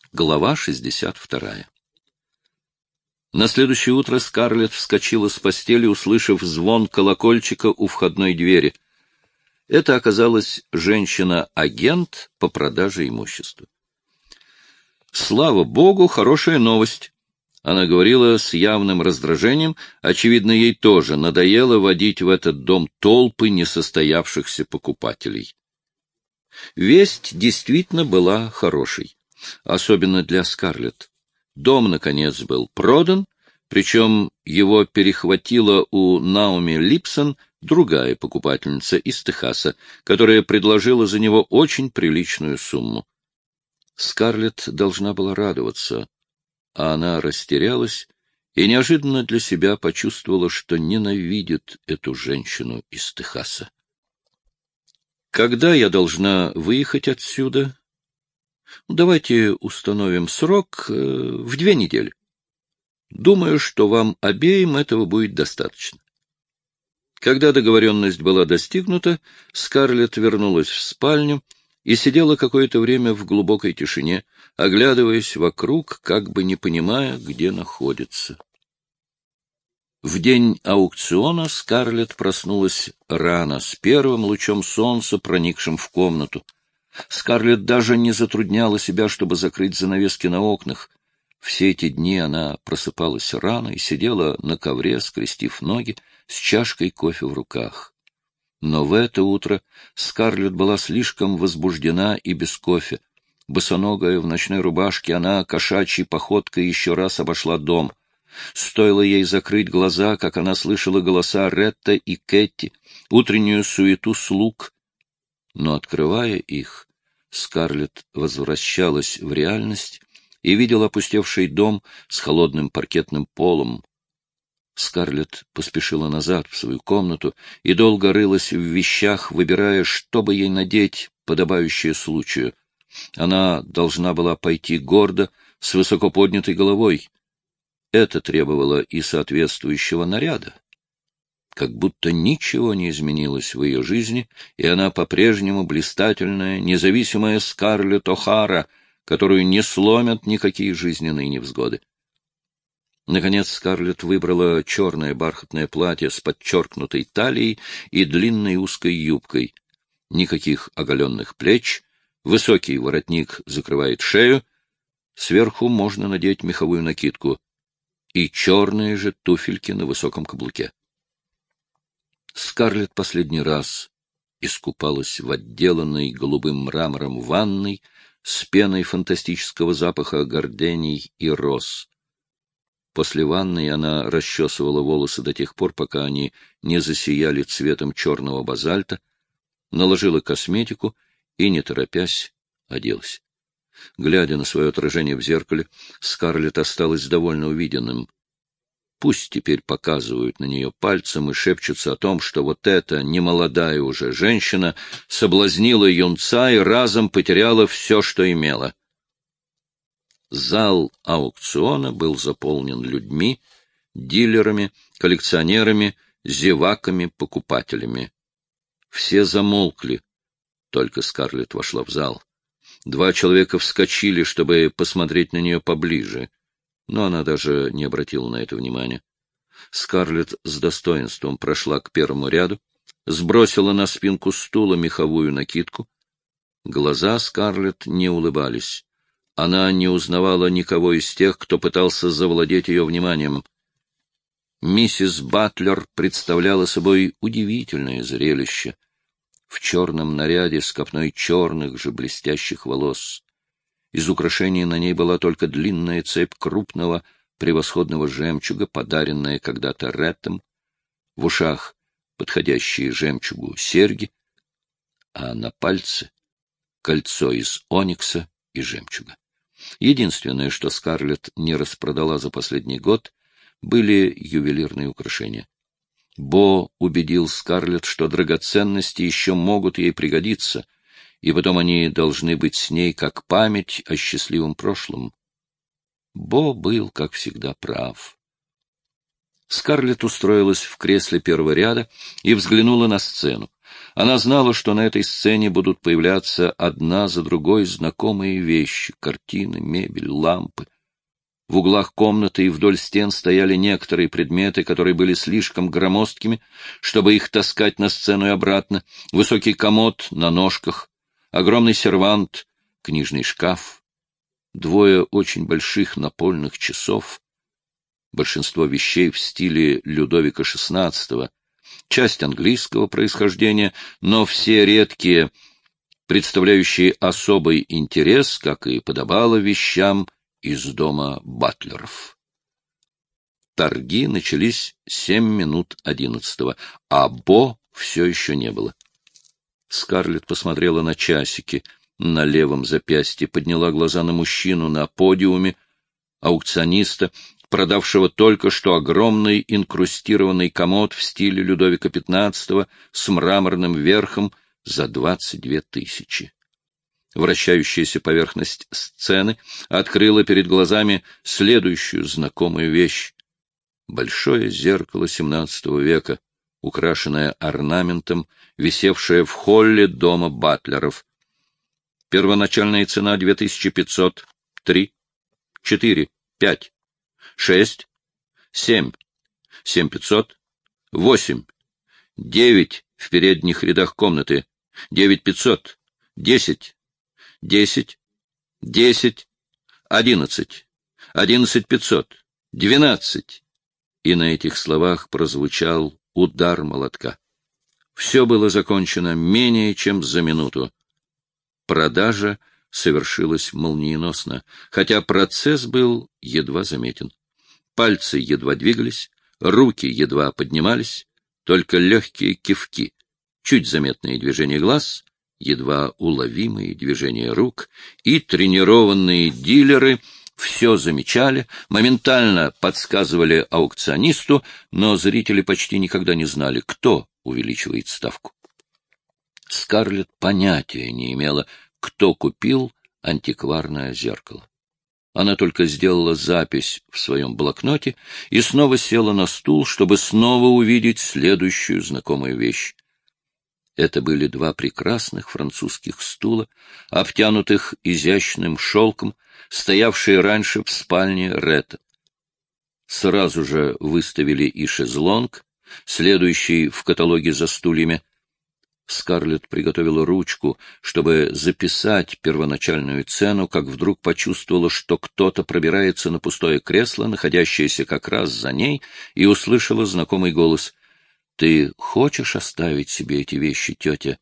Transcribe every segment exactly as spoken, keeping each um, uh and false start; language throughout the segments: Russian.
Глава шестьдесят вторая. На следующее утро Скарлетт вскочила с постели, услышав звон колокольчика у входной двери. Это оказалась женщина-агент по продаже имущества. «Слава богу, хорошая новость!» Она говорила с явным раздражением. Очевидно, ей тоже надоело водить в этот дом толпы несостоявшихся покупателей. Весть действительно была хорошей, особенно для Скарлетт. Дом, наконец, был продан, причем его перехватила у Наоми Липсон другая покупательница из Техаса, которая предложила за него очень приличную сумму. Скарлетт должна была радоваться, а она растерялась и неожиданно для себя почувствовала, что ненавидит эту женщину из Техаса. «Когда я должна выехать отсюда?» «Давайте установим срок э, в две недели. Думаю, что вам обеим этого будет достаточно». Когда договоренность была достигнута, Скарлетт вернулась в спальню и сидела какое-то время в глубокой тишине, оглядываясь вокруг, как бы не понимая, где находится. В день аукциона Скарлетт проснулась рано, с первым лучом солнца, проникшим в комнату. Скарлетт даже не затрудняла себя, чтобы закрыть занавески на окнах. Все эти дни она просыпалась рано и сидела на ковре, скрестив ноги, с чашкой кофе в руках. Но в это утро Скарлетт была слишком возбуждена и без кофе. Босоногая в ночной рубашке, она кошачьей походкой еще раз обошла дом. Стоило ей закрыть глаза, как она слышала голоса Ретта и Кэти, утреннюю суету слуг. Но, открывая их, Скарлетт возвращалась в реальность и видела опустевший дом с холодным паркетным полом. Скарлетт поспешила назад в свою комнату и долго рылась в вещах, выбирая, что бы ей надеть, подобающее случаю. Она должна была пойти гордо, с высоко поднятой головой. Это требовало и соответствующего наряда. Как будто ничего не изменилось в ее жизни, и она по-прежнему блистательная, независимая Скарлетт О'Хара, которую не сломят никакие жизненные невзгоды. Наконец Скарлетт выбрала черное бархатное платье с подчеркнутой талией и длинной узкой юбкой. Никаких оголенных плеч, высокий воротник закрывает шею, сверху можно надеть меховую накидку и черные же туфельки на высоком каблуке. Скарлетт последний раз искупалась в отделанной голубым мрамором ванной с пеной фантастического запаха гордений и роз. После ванны она расчесывала волосы до тех пор, пока они не засияли цветом черного базальта, наложила косметику и, не торопясь, оделась. Глядя на свое отражение в зеркале, Скарлетт осталась довольно увиденным. Пусть теперь показывают на нее пальцем и шепчутся о том, что вот эта немолодая уже женщина соблазнила юнца и разом потеряла все, что имела. Зал аукциона был заполнен людьми, дилерами, коллекционерами, зеваками, покупателями. Все замолкли, только Скарлетт вошла в зал. Два человека вскочили, чтобы посмотреть на нее поближе, но она даже не обратила на это внимания. Скарлетт с достоинством прошла к первому ряду, сбросила на спинку стула меховую накидку. Глаза Скарлетт не улыбались. Она не узнавала никого из тех, кто пытался завладеть ее вниманием. Миссис Батлер представляла собой удивительное зрелище. В черном наряде с копной черных же блестящих волос. Из украшений на ней была только длинная цепь крупного, превосходного жемчуга, подаренная когда-то Реттом, в ушах подходящие жемчугу серьги, а на пальце кольцо из оникса и жемчуга. Единственное, что Скарлетт не распродала за последний год, были ювелирные украшения. Бо убедил Скарлетт, что драгоценности еще могут ей пригодиться, и потом они должны быть с ней как память о счастливом прошлом. Бо был, как всегда, прав. Скарлетт устроилась в кресле первого ряда и взглянула на сцену. Она знала, что на этой сцене будут появляться одна за другой знакомые вещи — картины, мебель, лампы. В углах комнаты и вдоль стен стояли некоторые предметы, которые были слишком громоздкими, чтобы их таскать на сцену и обратно. Высокий комод на ножках, огромный сервант, книжный шкаф, двое очень больших напольных часов, большинство вещей в стиле Людовика шестнадцатого, часть английского происхождения, но все редкие, представляющие особый интерес, как и подобало вещам из дома Батлеров. Торги начались семь минут одиннадцатого, а Бо все еще не было. Скарлетт посмотрела на часики на левом запястье, подняла глаза на мужчину на подиуме, аукциониста, продавшего только что огромный инкрустированный комод в стиле Людовика пятнадцатого с мраморным верхом за двадцать две тысячи. Вращающаяся поверхность сцены открыла перед глазами следующую знакомую вещь. Большое зеркало семнадцатого века, украшенное орнаментом, висевшее в холле дома Батлеров. Первоначальная цена — две тысячи пятьсот, три, четыре, пять, шесть, семь, семь пятьсот, восемь, девять в передних рядах комнаты, девять пятьсот, десять, десять, десять, одиннадцать, одиннадцать пятьсот, двенадцать. И на этих словах прозвучал удар молотка. Все было закончено менее чем за минуту. Продажа совершилась молниеносно, хотя процесс был едва заметен. Пальцы едва двигались, руки едва поднимались, только легкие кивки, чуть заметные движения глаз, едва уловимые движения рук, и тренированные дилеры все замечали, моментально подсказывали аукционисту, но зрители почти никогда не знали, кто увеличивает ставку. Скарлетт понятия не имела, кто купил антикварное зеркало. Она только сделала запись в своем блокноте и снова села на стул, чтобы снова увидеть следующую знакомую вещь. Это были два прекрасных французских стула, обтянутых изящным шелком, стоявшие раньше в спальне Ретта. Сразу же выставили и шезлонг, следующий в каталоге за стульями. Скарлетт приготовила ручку, чтобы записать первоначальную цену, как вдруг почувствовала, что кто-то пробирается на пустое кресло, находящееся как раз за ней, и услышала знакомый голос: «Ты хочешь оставить себе эти вещи, тетя?»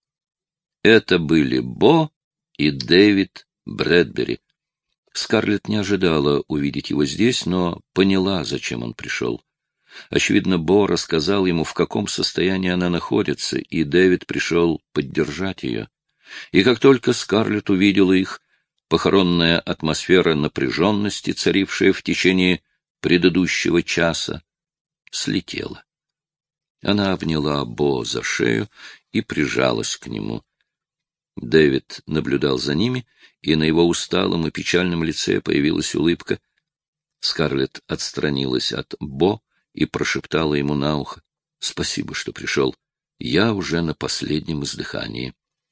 Это были Бо и Дэвид Брэдбери. Скарлетт не ожидала увидеть его здесь, но поняла, зачем он пришел. Очевидно, Бо рассказал ему, в каком состоянии она находится, и Дэвид пришел поддержать ее. И как только Скарлетт увидела их, похоронная атмосфера напряженности, царившая в течение предыдущего часа, слетела. Она обняла Бо за шею и прижалась к нему. Дэвид наблюдал за ними, и на его усталом и печальном лице появилась улыбка. Скарлетт отстранилась от Бо и прошептала ему на ухо: «Спасибо, что пришел. Я уже на последнем издыхании».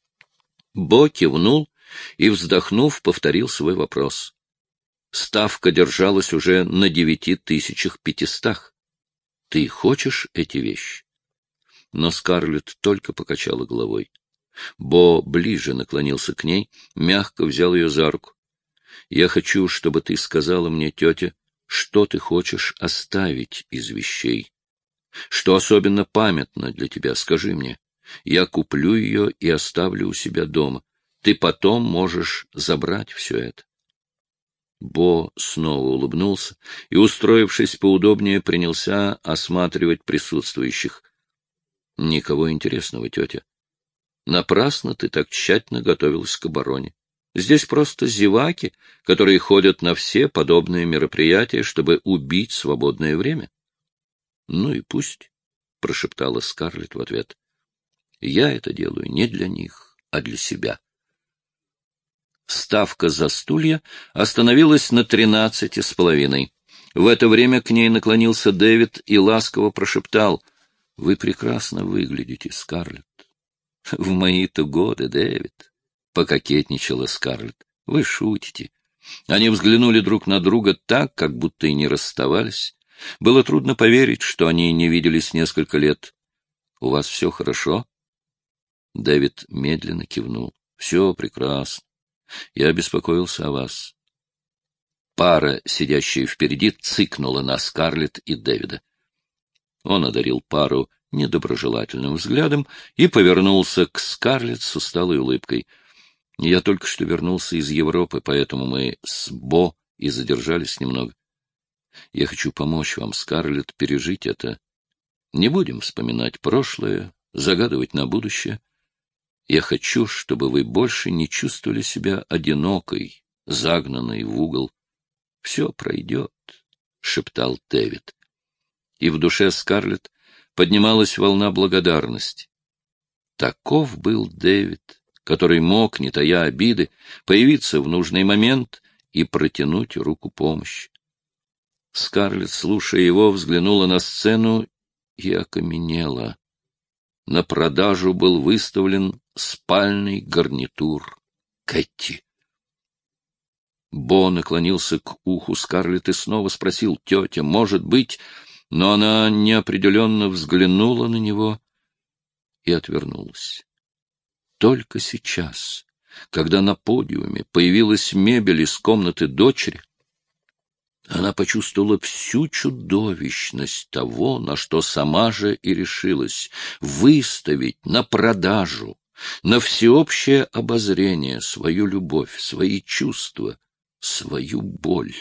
Бо кивнул и, вздохнув, повторил свой вопрос. Ставка держалась уже на девяти тысячах пятистах. «Ты хочешь эти вещи?» Но Скарлетт только покачала головой. Бо ближе наклонился к ней, мягко взял ее за руку. «Я хочу, чтобы ты сказала мне, тетя, что ты хочешь оставить из вещей. Что особенно памятно для тебя, скажи мне. Я куплю ее и оставлю у себя дома. Ты потом можешь забрать все это». Бо снова улыбнулся и, устроившись поудобнее, принялся осматривать присутствующих. «Никого интересного, тетя. Напрасно ты так тщательно готовилась к обороне. Здесь просто зеваки, которые ходят на все подобные мероприятия, чтобы убить свободное время». «Ну и пусть», — прошептала Скарлетт в ответ. «Я это делаю не для них, а для себя». Ставка за стулья остановилась на тринадцати с половиной. В это время к ней наклонился Дэвид и ласково прошептал: «Вы прекрасно выглядите, Скарлетт. — В мои-то годы, Дэвид, — пококетничала Скарлетт. — Вы шутите. Они взглянули друг на друга так, как будто и не расставались. Было трудно поверить, что они не виделись несколько лет. — У вас все хорошо? Дэвид медленно кивнул. — Все прекрасно. Я беспокоился о вас. Пара, сидящая впереди, цыкнула на Скарлетт и Дэвида. Он одарил пару недоброжелательным взглядом и повернулся к Скарлетт с усталой улыбкой. — Я только что вернулся из Европы, поэтому мы с Бо и задержались немного. Я хочу помочь вам, Скарлетт, пережить это. Не будем вспоминать прошлое, загадывать на будущее. Я хочу, чтобы вы больше не чувствовали себя одинокой, загнанной в угол. — Все пройдет, — шептал Дэвид. И в душе Скарлетт поднималась волна благодарности. Таков был Дэвид, который мог, не тая обиды, появиться в нужный момент и протянуть руку помощи. Скарлетт, слушая его, взглянула на сцену и окаменела. На продажу был выставлен спальный гарнитур Кэти. Бо наклонился к уху Скарлетт и снова спросил: «Тетя, может быть...» Но она неопределенно взглянула на него и отвернулась. Только сейчас, когда на подиуме появилась мебель из комнаты дочери, она почувствовала всю чудовищность того, на что сама же и решилась — выставить на продажу, на всеобщее обозрение свою любовь, свои чувства, свою боль.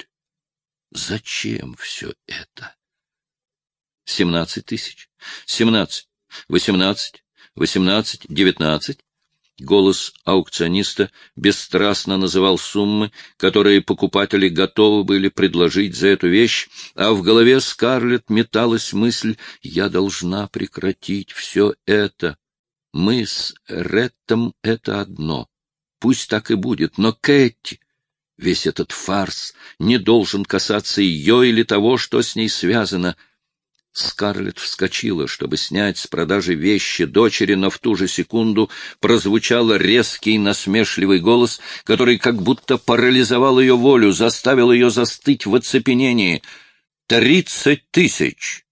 Зачем все это? Семнадцать тысяч, семнадцать, восемнадцать, восемнадцать, девятнадцать. Голос аукциониста бесстрастно называл суммы, которые покупатели готовы были предложить за эту вещь, а в голове Скарлетт металась мысль: «Я должна прекратить все это. Мы с Реттом — это одно. Пусть так и будет, но Кэти, весь этот фарс не должен касаться ее или того, что с ней связано». Скарлетт вскочила, чтобы снять с продажи вещи дочери, но в ту же секунду прозвучал резкий насмешливый голос, который как будто парализовал ее волю, заставил ее застыть в оцепенении. «Тридцать тысяч!»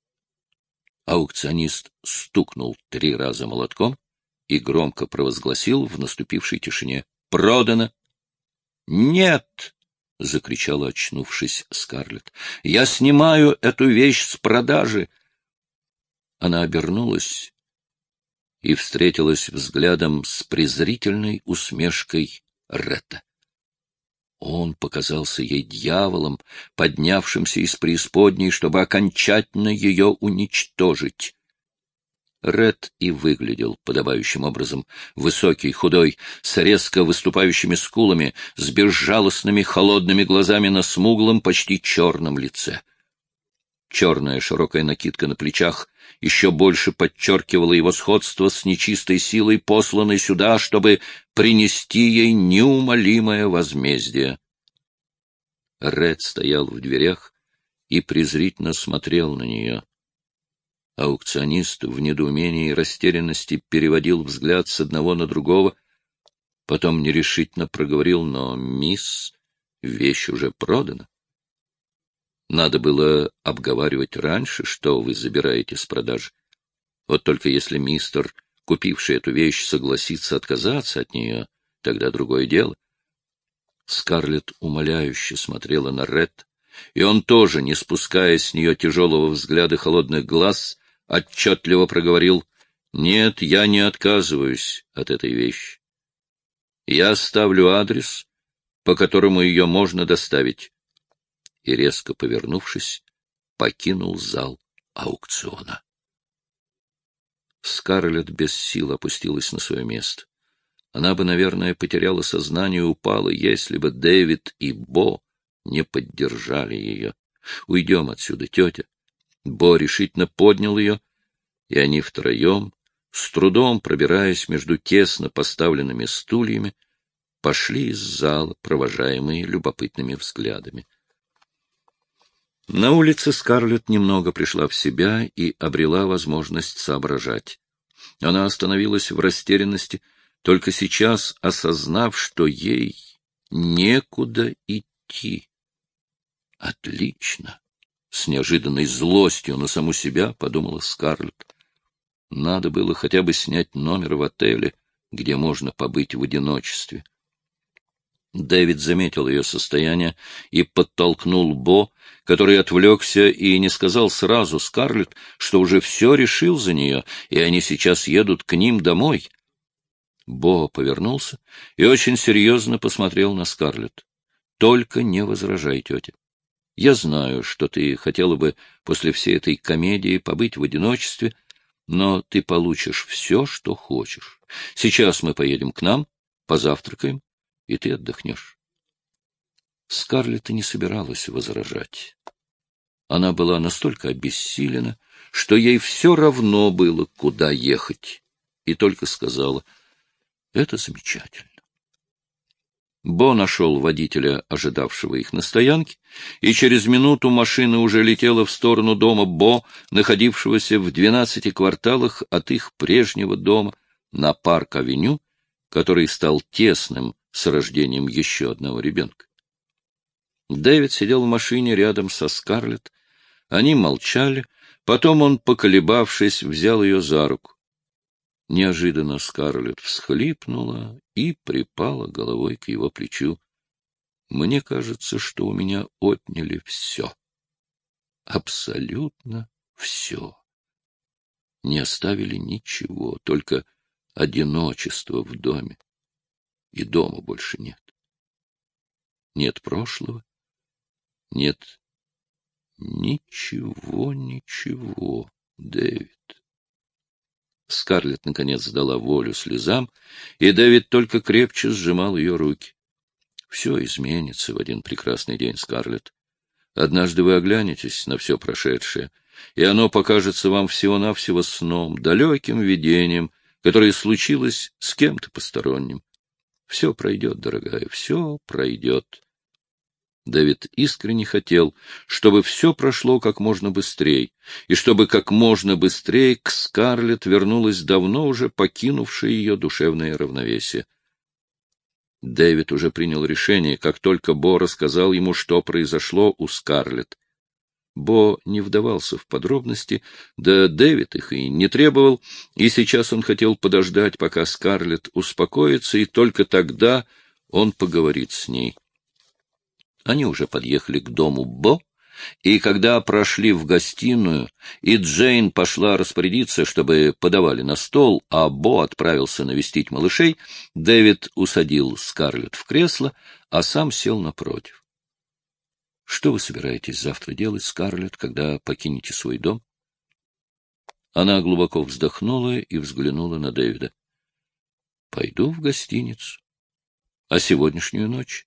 Аукционист стукнул три раза молотком и громко провозгласил в наступившей тишине: «Продано!» «Нет!» — закричала, очнувшись, Скарлетт. — Я снимаю эту вещь с продажи. Она обернулась и встретилась взглядом с презрительной усмешкой Ретта. Он показался ей дьяволом, поднявшимся из преисподней, чтобы окончательно ее уничтожить. Ретт и выглядел подобающим образом: высокий, худой, с резко выступающими скулами, с безжалостными холодными глазами на смуглом, почти черном лице. Черная широкая накидка на плечах еще больше подчеркивала его сходство с нечистой силой, посланной сюда, чтобы принести ей неумолимое возмездие. Ретт стоял в дверях и презрительно смотрел на нее. Аукционист в недоумении и растерянности переводил взгляд с одного на другого, потом нерешительно проговорил: «Но, мисс, вещь уже продана. Надо было обговаривать раньше, что вы забираете с продажи. Вот только если мистер, купивший эту вещь, согласится отказаться от нее, тогда другое дело». Скарлетт умоляюще смотрела на Ретта, и он тоже, не спуская с нее тяжелого взгляда холодных глаз, отчетливо проговорил: «Нет, я не отказываюсь от этой вещи. Я ставлю адрес, по которому ее можно доставить». И, резко повернувшись, покинул зал аукциона. Скарлетт без сил опустилась на свое место. Она бы, наверное, потеряла сознание и упала, если бы Дэвид и Бо не поддержали ее. «Уйдем отсюда, тетя». Бо решительно поднял ее, и они втроем, с трудом пробираясь между тесно поставленными стульями, пошли из зала, провожаемые любопытными взглядами. На улице Скарлетт немного пришла в себя и обрела возможность соображать. Она остановилась в растерянности, только сейчас осознав, что ей некуда идти. Отлично! С неожиданной злостью на саму себя подумала Скарлетт. Надо было хотя бы снять номер в отеле, где можно побыть в одиночестве. Дэвид заметил ее состояние и подтолкнул Бо, который отвлекся и не сказал сразу Скарлетт, что уже все решил за нее, и они сейчас едут к ним домой. Бо повернулся и очень серьезно посмотрел на Скарлетт. — Только не возражай, тетя. Я знаю, что ты хотела бы после всей этой комедии побыть в одиночестве, но ты получишь все, что хочешь. Сейчас мы поедем к нам, позавтракаем, и ты отдохнешь. Скарлетт не собиралась возражать. Она была настолько обессилена, что ей все равно было, куда ехать, и только сказала: «Это замечательно». Бо нашел водителя, ожидавшего их на стоянке, и через минуту машина уже летела в сторону дома Бо, находившегося в двенадцати кварталах от их прежнего дома на Парк-авеню, который стал тесным с рождением еще одного ребенка. Дэвид сидел в машине рядом со Скарлетт. Они молчали, потом он, поколебавшись, взял ее за руку. Неожиданно Скарлетт всхлипнула и припала головой к его плечу. — Мне кажется, что у меня отняли все. Абсолютно все. Не оставили ничего, только одиночество в доме. И дома больше нет. Нет прошлого, нет ничего, ничего, Дэвид. Скарлетт, наконец, дала волю слезам, и Дэвид только крепче сжимал ее руки. Все изменится в один прекрасный день, Скарлетт. Однажды вы оглянетесь на все прошедшее, и оно покажется вам всего-навсего сном, далеким видением, которое случилось с кем-то посторонним. Все пройдет, дорогая, все пройдет. Дэвид искренне хотел, чтобы все прошло как можно быстрее, и чтобы как можно быстрее к Скарлетт вернулось давно уже покинувшее ее душевное равновесие. Дэвид уже принял решение, как только Бо рассказал ему, что произошло у Скарлетт. Бо не вдавался в подробности, да Дэвид их и не требовал, и сейчас он хотел подождать, пока Скарлетт успокоится, и только тогда он поговорит с ней. Они уже подъехали к дому Бо, и когда прошли в гостиную, и Джейн пошла распорядиться, чтобы подавали на стол, а Бо отправился навестить малышей, Дэвид усадил Скарлетт в кресло, а сам сел напротив. — Что вы собираетесь завтра делать, Скарлетт, когда покинете свой дом? Она глубоко вздохнула и взглянула на Дэвида. — Пойду в гостиницу. А сегодняшнюю ночь?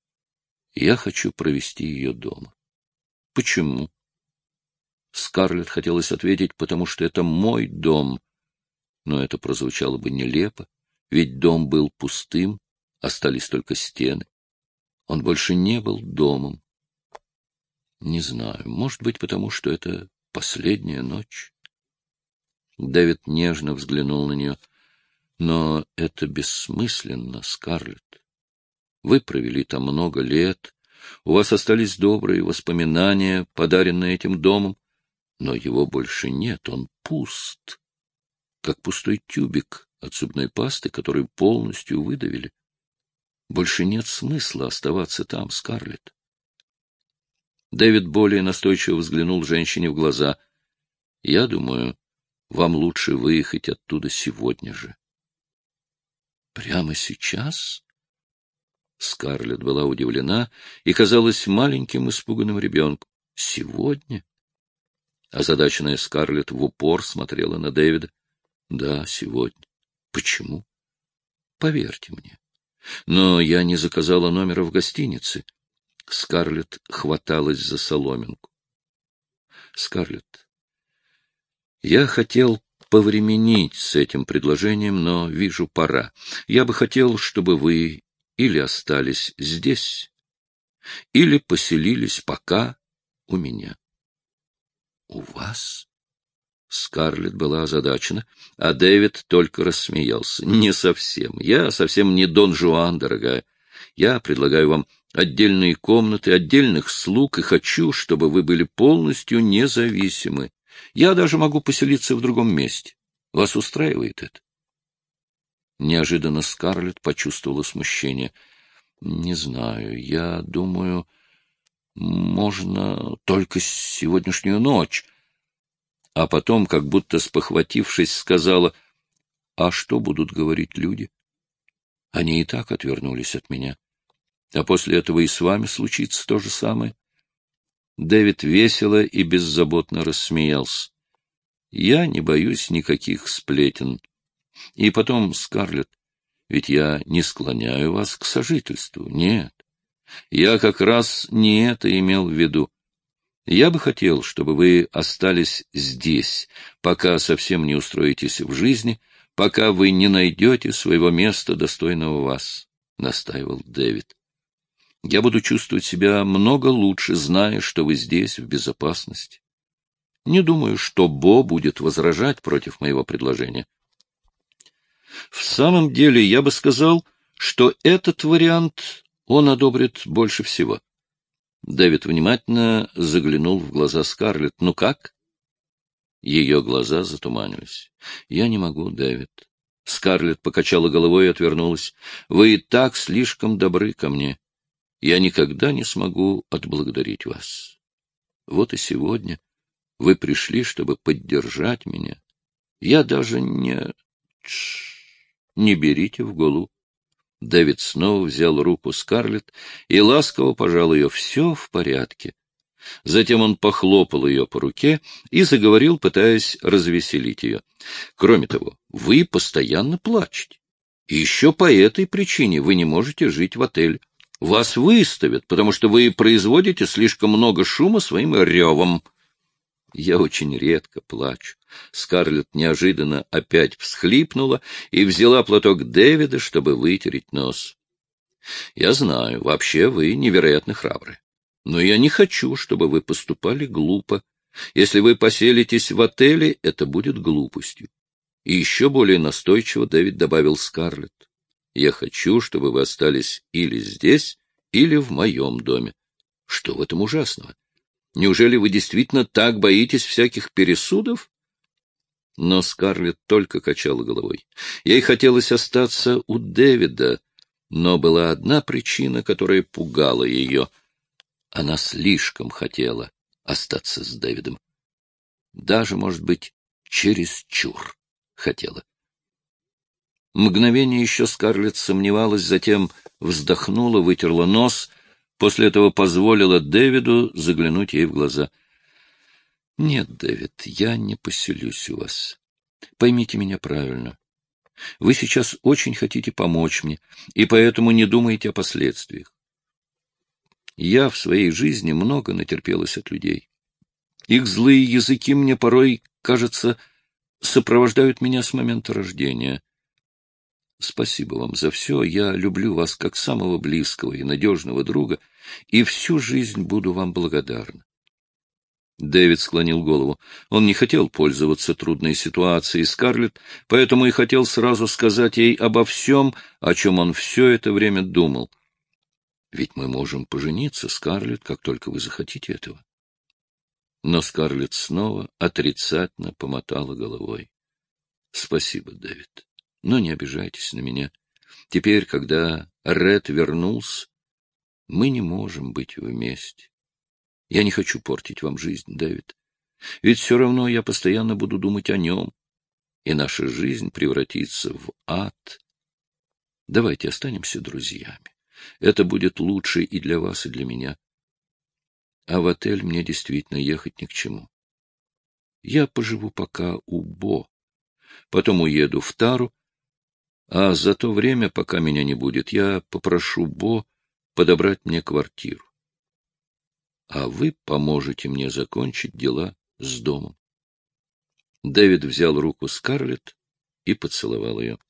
Я хочу провести ее дома. — Почему? Скарлетт хотелось ответить, потому что это мой дом. Но это прозвучало бы нелепо, ведь дом был пустым, остались только стены. Он больше не был домом. Не знаю, может быть, потому что это последняя ночь. Дэвид нежно взглянул на нее. Но это бессмысленно, Скарлетт. Вы провели там много лет, у вас остались добрые воспоминания, подаренные этим домом, но его больше нет, он пуст, как пустой тюбик от зубной пасты, который полностью выдавили. Больше нет смысла оставаться там, Скарлетт. Дэвид более настойчиво взглянул женщине в глаза. — Я думаю, вам лучше выехать оттуда сегодня же. — Прямо сейчас? Скарлетт была удивлена и казалась маленьким испуганным ребенком. — Сегодня? Озадаченная Скарлетт в упор смотрела на Дэвида. — Да, сегодня. — Почему? — Поверьте мне. Но я не заказала номера в гостинице. Скарлетт хваталась за соломинку. — Скарлетт, я хотел повременить с этим предложением, но вижу, пора. Я бы хотел, чтобы вы или остались здесь, или поселились пока у меня. — У вас? Скарлетт была озадачена, а Дэвид только рассмеялся. — Не совсем. Я совсем не Дон Жуан, дорогая. Я предлагаю вам отдельные комнаты, отдельных слуг, и хочу, чтобы вы были полностью независимы. Я даже могу поселиться в другом месте. Вас устраивает это? Неожиданно Скарлетт почувствовала смущение. — Не знаю, я думаю, можно только сегодняшнюю ночь. А потом, как будто спохватившись, сказала: — А что будут говорить люди? Они и так отвернулись от меня. А после этого и с вами случится то же самое. Дэвид весело и беззаботно рассмеялся. — Я не боюсь никаких сплетен. И потом, Скарлетт, ведь я не склоняю вас к сожительству. Нет, я как раз не это имел в виду. Я бы хотел, чтобы вы остались здесь, пока совсем не устроитесь в жизни, пока вы не найдете своего места, достойного вас, — настаивал Дэвид. Я буду чувствовать себя много лучше, зная, что вы здесь, в безопасности. Не думаю, что Бо будет возражать против моего предложения. В самом деле, я бы сказал, что этот вариант он одобрит больше всего. Дэвид внимательно заглянул в глаза Скарлетт. — Ну как? Ее глаза затуманились. — Я не могу, Дэвид. Скарлетт покачала головой и отвернулась. — Вы и так слишком добры ко мне. Я никогда не смогу отблагодарить вас. Вот и сегодня вы пришли, чтобы поддержать меня. Я даже не... Тш, не берите в голову. Дэвид снова взял руку Скарлетт и ласково пожал ее. Все в порядке. Затем он похлопал ее по руке и заговорил, пытаясь развеселить ее. Кроме того, вы постоянно плачете. И еще по этой причине вы не можете жить в отеле. Вас выставят, потому что вы производите слишком много шума своим ревом. Я очень редко плачу. Скарлетт неожиданно опять всхлипнула и взяла платок Дэвида, чтобы вытереть нос. Я знаю, вообще вы невероятно храбры. Но я не хочу, чтобы вы поступали глупо. Если вы поселитесь в отеле, это будет глупостью. И еще более настойчиво Дэвид добавил Скарлетт. Я хочу, чтобы вы остались или здесь, или в моем доме. Что в этом ужасного? Неужели вы действительно так боитесь всяких пересудов? Но Скарлетт только качала головой. Ей хотелось остаться у Дэвида, но была одна причина, которая пугала ее. Она слишком хотела остаться с Дэвидом. Даже, может быть, чересчур хотела. Мгновение еще Скарлетт сомневалась, затем вздохнула, вытерла нос, после этого позволила Дэвиду заглянуть ей в глаза. — Нет, Дэвид, я не поселюсь у вас. Поймите меня правильно. Вы сейчас очень хотите помочь мне, и поэтому не думаете о последствиях. Я в своей жизни много натерпелась от людей. Их злые языки мне порой, кажется, сопровождают меня с момента рождения. Спасибо вам за все. Я люблю вас как самого близкого и надежного друга, и всю жизнь буду вам благодарна. Дэвид склонил голову. Он не хотел пользоваться трудной ситуацией Скарлетт, поэтому и хотел сразу сказать ей обо всем, о чем он все это время думал. Ведь мы можем пожениться, Скарлетт, как только вы захотите этого. Но Скарлетт снова отрицательно помотала головой. Спасибо, Дэвид. Но не обижайтесь на меня. Теперь, когда Ред вернулся, мы не можем быть вместе. Я не хочу портить вам жизнь, Дэвид. Ведь все равно я постоянно буду думать о нем, и наша жизнь превратится в ад. Давайте останемся друзьями. Это будет лучше и для вас, и для меня. А в отель мне действительно ехать ни к чему. Я поживу пока у Бо, потом уеду в Тару, а за то время, пока меня не будет, я попрошу Бо подобрать мне квартиру. А вы поможете мне закончить дела с домом. Дэвид взял руку Скарлетт и поцеловал ее.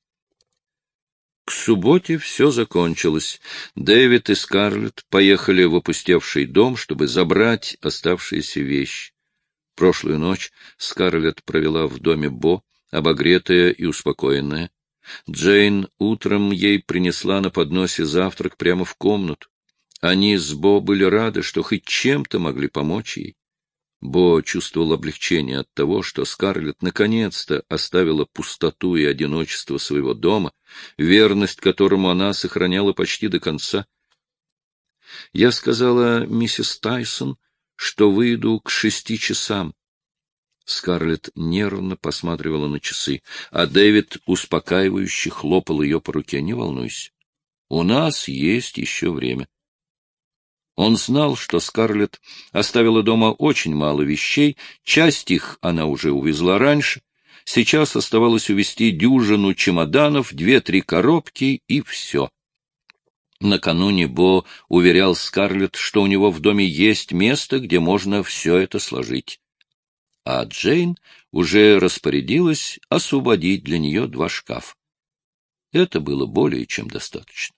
К субботе все закончилось. Дэвид и Скарлетт поехали в опустевший дом, чтобы забрать оставшиеся вещи. Прошлую ночь Скарлетт провела в доме Бо, обогретая и успокоенная. Джейн утром ей принесла на подносе завтрак прямо в комнату. Они с Бо были рады, что хоть чем-то могли помочь ей. Бо чувствовал облегчение от того, что Скарлетт наконец-то оставила пустоту и одиночество своего дома, верность которому она сохраняла почти до конца. «Я сказала миссис Тайсон, что выйду к шести часам». Скарлетт нервно посматривала на часы, а Дэвид успокаивающе хлопал ее по руке. «Не волнуйся, у нас есть еще время». Он знал, что Скарлетт оставила дома очень мало вещей, часть их она уже увезла раньше, сейчас оставалось увезти дюжину чемоданов, две-три коробки и все. Накануне Бо уверял Скарлетт, что у него в доме есть место, где можно все это сложить. А Джейн уже распорядилась освободить для нее два шкафа. Это было более чем достаточно.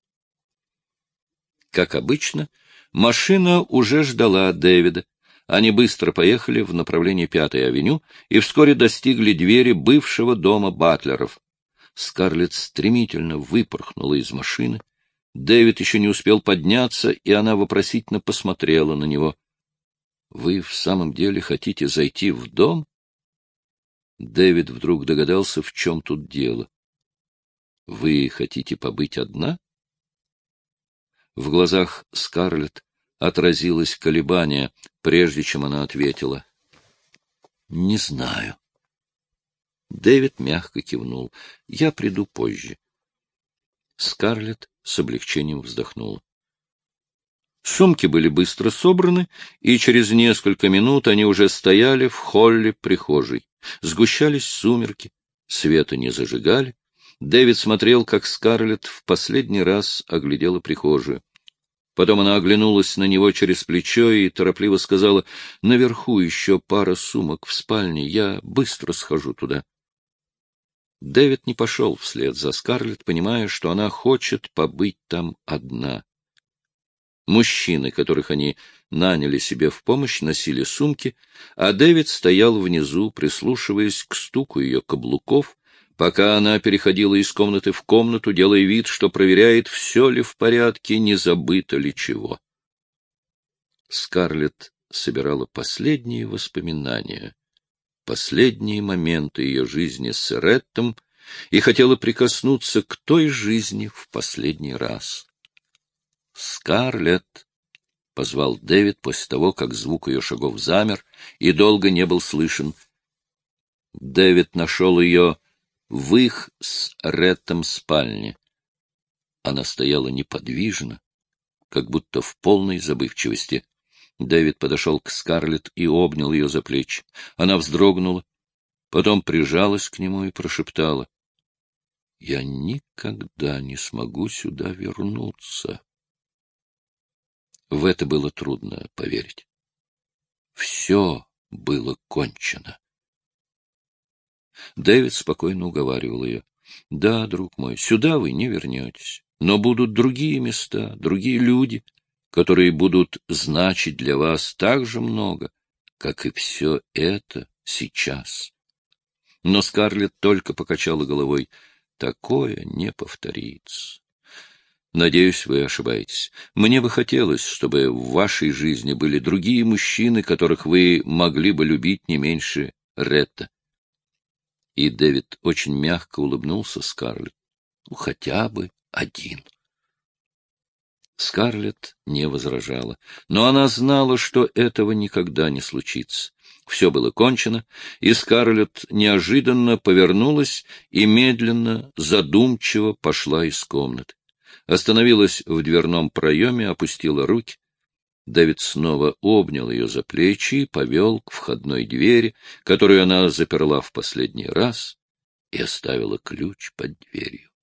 Как обычно, машина уже ждала Дэвида. Они быстро поехали в направлении Пятой авеню и вскоре достигли двери бывшего дома Батлеров. Скарлетт стремительно выпорхнула из машины. Дэвид еще не успел подняться, и она вопросительно посмотрела на него. — Вы в самом деле хотите зайти в дом? Дэвид вдруг догадался, в чем тут дело. — Вы хотите побыть одна? В глазах Скарлетт отразилось колебание, прежде чем она ответила. — Не знаю. Дэвид мягко кивнул. — Я приду позже. Скарлетт с облегчением вздохнула. Сумки были быстро собраны, и через несколько минут они уже стояли в холле прихожей. Сгущались сумерки, света не зажигали. Дэвид смотрел, как Скарлетт в последний раз оглядела прихожую. Потом она оглянулась на него через плечо и торопливо сказала: — Наверху еще пара сумок в спальне, я быстро схожу туда. Дэвид не пошел вслед за Скарлетт, понимая, что она хочет побыть там одна. Мужчины, которых они наняли себе в помощь, носили сумки, а Дэвид стоял внизу, прислушиваясь к стуку ее каблуков, пока она переходила из комнаты в комнату, делая вид, что проверяет, все ли в порядке, не забыто ли чего. Скарлетт собирала последние воспоминания, последние моменты ее жизни с Реттом и хотела прикоснуться к той жизни в последний раз. «Скарлетт!» — позвал Дэвид после того, как звук ее шагов замер и долго не был слышен. Дэвид нашел ее в их с Реттом спальне. Она стояла неподвижно, как будто в полной забывчивости. Дэвид подошел к Скарлетт и обнял ее за плечи. Она вздрогнула, потом прижалась к нему и прошептала: — Я никогда не смогу сюда вернуться. В это было трудно поверить. Все было кончено. Дэвид спокойно уговаривал ее. — Да, друг мой, сюда вы не вернетесь, но будут другие места, другие люди, которые будут значить для вас так же много, как и все это сейчас. Но Скарлетт только покачала головой. Такое не повторится. Надеюсь, вы ошибаетесь. Мне бы хотелось, чтобы в вашей жизни были другие мужчины, которых вы могли бы любить не меньше Ретта. И Дэвид очень мягко улыбнулся Скарлетт. Ну, хотя бы один. Скарлетт не возражала, но она знала, что этого никогда не случится. Все было кончено, и Скарлетт неожиданно повернулась и медленно, задумчиво пошла из комнаты. Остановилась в дверном проеме, опустила руки. Дэвид снова обнял ее за плечи и повел к входной двери, которую она заперла в последний раз и оставила ключ под дверью.